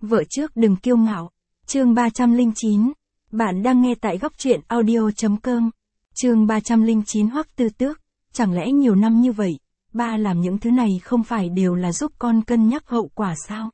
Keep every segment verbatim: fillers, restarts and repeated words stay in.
Vợ trước đừng kiêu ngạo. Chương ba trăm lẻ chín. Bạn đang nghe tại góc truyện audio chấm com. Chương ba trăm lẻ chín. Hoắc Tư Tước, chẳng lẽ nhiều năm như vậy, ba làm những thứ này không phải đều là giúp con cân nhắc hậu quả sao?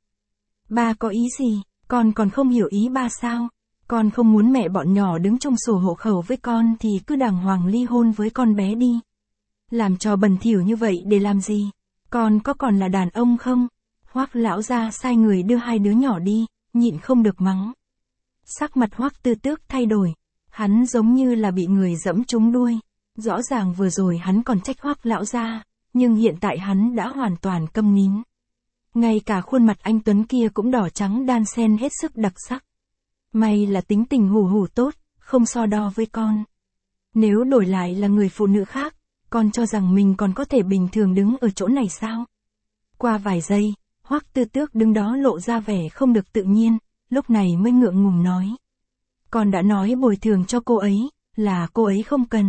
Ba có ý gì, con còn không hiểu ý ba sao? Con không muốn mẹ bọn nhỏ đứng trong sổ hộ khẩu với con thì cứ đàng hoàng ly hôn với con bé đi. Làm trò bẩn thỉu như vậy để làm gì? Con có còn là đàn ông không? Hoắc lão gia sai người đưa hai đứa nhỏ đi, nhịn không được mắng. Sắc mặt Hoắc Tư Tước thay đổi, hắn giống như là bị người dẫm trúng đuôi. Rõ ràng vừa rồi hắn còn trách Hoắc lão gia, nhưng hiện tại hắn đã hoàn toàn câm nín. Ngay cả khuôn mặt anh tuấn kia cũng đỏ trắng đan xen hết sức đặc sắc. May là tính tình hù hù tốt, không so đo với con. Nếu đổi lại là người phụ nữ khác, con cho rằng mình còn có thể bình thường đứng ở chỗ này sao? Qua vài giây, Hoắc Tư Tước đứng đó lộ ra vẻ không được tự nhiên, lúc này mới ngượng ngùng nói. Con đã nói bồi thường cho cô ấy, là cô ấy không cần.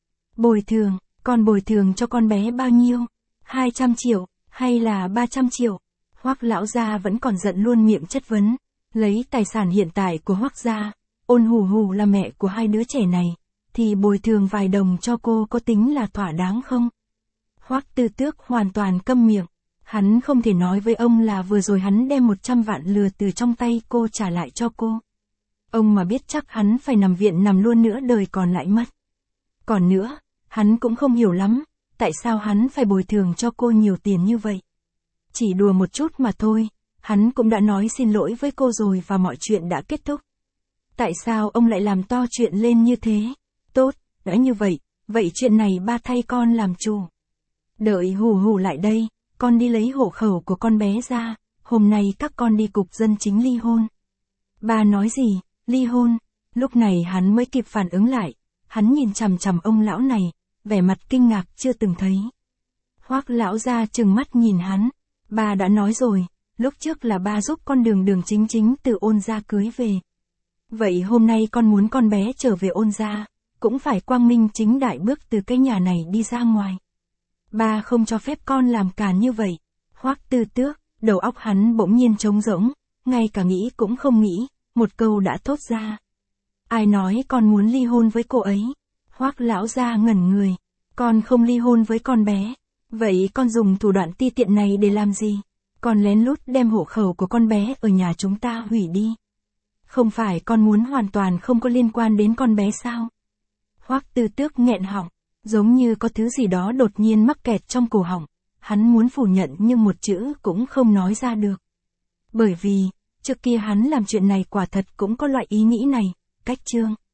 Bồi thường, con bồi thường cho con bé bao nhiêu? hai trăm triệu, hay là ba trăm triệu? Hoắc lão gia vẫn còn giận luôn miệng chất vấn, lấy tài sản hiện tại của Hoắc gia, Ôn Hù Hù là mẹ của hai đứa trẻ này, thì bồi thường vài đồng cho cô có tính là thỏa đáng không? Hoắc Tư Tước hoàn toàn câm miệng, hắn không thể nói với ông là vừa rồi hắn đem một trăm vạn lừa từ trong tay cô trả lại cho cô. Ông mà biết chắc hắn phải nằm viện nằm luôn nửa đời còn lại mất. Còn nữa, hắn cũng không hiểu lắm, tại sao hắn phải bồi thường cho cô nhiều tiền như vậy. Chỉ đùa một chút mà thôi, hắn cũng đã nói xin lỗi với cô rồi và mọi chuyện đã kết thúc. Tại sao ông lại làm to chuyện lên như thế? Tốt, đã như vậy, vậy chuyện này ba thay con làm chủ. Đợi Hù Hù lại đây, con đi lấy hộ khẩu của con bé ra, hôm nay các con đi cục dân chính ly hôn. Ba nói gì, ly hôn? Lúc này hắn mới kịp phản ứng lại, hắn nhìn chằm chằm ông lão này, vẻ mặt kinh ngạc chưa từng thấy. Hoắc lão gia trừng mắt nhìn hắn, ba đã nói rồi, lúc trước là ba giúp con đường đường chính chính từ Ôn gia cưới về. Vậy hôm nay con muốn con bé trở về Ôn gia, cũng phải quang minh chính đại bước từ cái nhà này đi ra ngoài. Ba không cho phép con làm càn như vậy. Hoắc Tư Tước, đầu óc hắn bỗng nhiên trống rỗng, ngay cả nghĩ cũng không nghĩ, một câu đã thốt ra. Ai nói con muốn ly hôn với cô ấy? Hoắc lão gia ngẩn người, con không ly hôn với con bé. Vậy con dùng thủ đoạn ti tiện này để làm gì? Con lén lút đem hộ khẩu của con bé ở nhà chúng ta hủy đi. Không phải con muốn hoàn toàn không có liên quan đến con bé sao? Hoắc Tư Tước nghẹn họng, giống như có thứ gì đó đột nhiên mắc kẹt trong cổ họng. Hắn muốn phủ nhận nhưng một chữ cũng không nói ra được. Bởi vì, trước kia hắn làm chuyện này quả thật cũng có loại ý nghĩ này, cách chương.